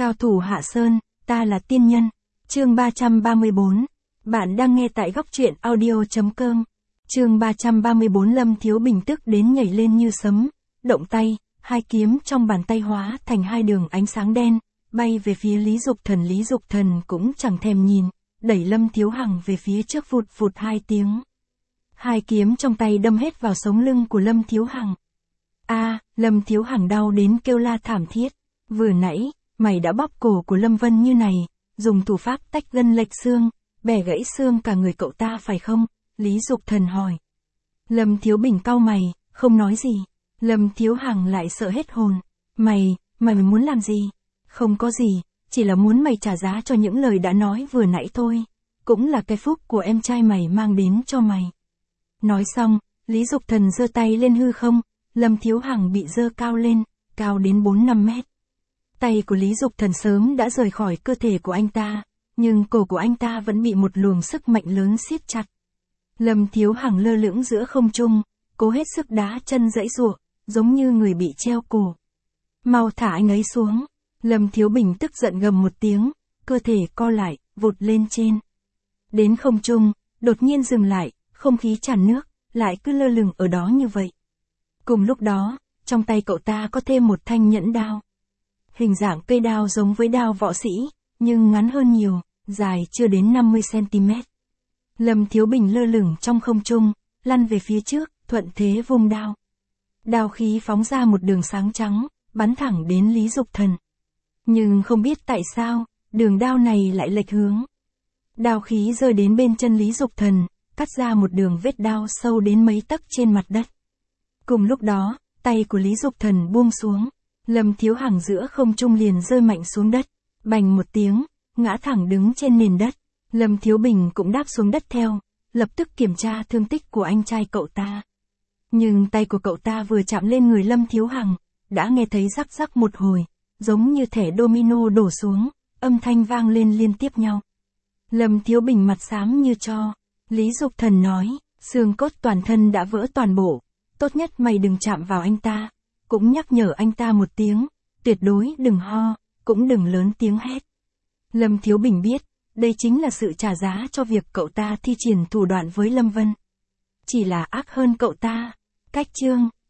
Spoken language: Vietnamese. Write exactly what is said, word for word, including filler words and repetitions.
Cao thủ Hạ Sơn, ta là tiên nhân. Chương ba trăm ba mươi bốn. Bạn đang nghe tại góc truyện audio chấm com. Chương ba trăm ba mươi bốn. Lâm Thiếu Bình tức đến nhảy lên như sấm, động tay, hai kiếm trong bàn tay hóa thành hai đường ánh sáng đen, bay về phía Lý Dục Thần. Lý Dục Thần cũng chẳng thèm nhìn, đẩy Lâm Thiếu Hằng về phía trước, vụt vụt hai tiếng. Hai kiếm trong tay đâm hết vào sống lưng của Lâm Thiếu Hằng. A, Lâm Thiếu Hằng đau đến kêu la thảm thiết. Vừa nãy, mày đã bóp cổ của Lâm Vân như này, dùng thủ pháp tách gân lệch xương, bẻ gãy xương cả người cậu ta phải không? Lý Dục Thần hỏi. Lâm Thiếu Bình cau mày, không nói gì. Lâm Thiếu Hằng lại sợ hết hồn. Mày, mày muốn làm gì? Không có gì, chỉ là muốn mày trả giá cho những lời đã nói vừa nãy thôi. Cũng là cái phúc của em trai mày mang đến cho mày. Nói xong, Lý Dục Thần giơ tay lên hư không, Lâm Thiếu Hằng bị giơ cao lên, cao đến bốn năm mét. Tay của Lý Dục Thần sớm đã rời khỏi cơ thể của anh ta, nhưng cổ của anh ta vẫn bị một luồng sức mạnh lớn siết chặt. Lâm Thiếu Hằng lơ lửng giữa không trung, cố hết sức đá chân giãy giụa, giống như người bị treo cổ. Mau thả anh ấy xuống. Lâm Thiếu Bình tức giận gầm một tiếng, cơ thể co lại, vụt lên trên. Đến không trung, đột nhiên dừng lại, không khí tràn nước, lại cứ lơ lửng ở đó như vậy. Cùng lúc đó, trong tay cậu ta có thêm một thanh nhẫn đao. Hình dạng cây đao giống với đao võ sĩ, nhưng ngắn hơn nhiều, dài chưa đến năm mươi xăng-ti-mét. Lâm Thiếu Bình lơ lửng trong không trung, lăn về phía trước, thuận thế vung đao. Đao khí phóng ra một đường sáng trắng, bắn thẳng đến Lý Dục Thần. Nhưng không biết tại sao, đường đao này lại lệch hướng. Đao khí rơi đến bên chân Lý Dục Thần, cắt ra một đường vết đao sâu đến mấy tấc trên mặt đất. Cùng lúc đó, tay của Lý Dục Thần buông xuống. Lâm Thiếu Hằng giữa không trung liền rơi mạnh xuống đất, bành một tiếng, ngã thẳng đứng trên nền đất. Lâm Thiếu Bình cũng đáp xuống đất theo, lập tức kiểm tra thương tích của anh trai cậu ta. Nhưng tay của cậu ta vừa chạm lên người Lâm Thiếu Hằng, đã nghe thấy rắc rắc một hồi, giống như thẻ domino đổ xuống, âm thanh vang lên liên tiếp nhau. Lâm Thiếu Bình mặt xám như tro. Lý Dục Thần nói, xương cốt toàn thân đã vỡ toàn bộ, tốt nhất mày đừng chạm vào anh ta. Cũng nhắc nhở anh ta một tiếng, tuyệt đối đừng ho, cũng đừng lớn tiếng hét. Lâm Thiếu Bình biết, đây chính là sự trả giá cho việc cậu ta thi triển thủ đoạn với Lâm Vân. Chỉ là ác hơn cậu ta. Cách chương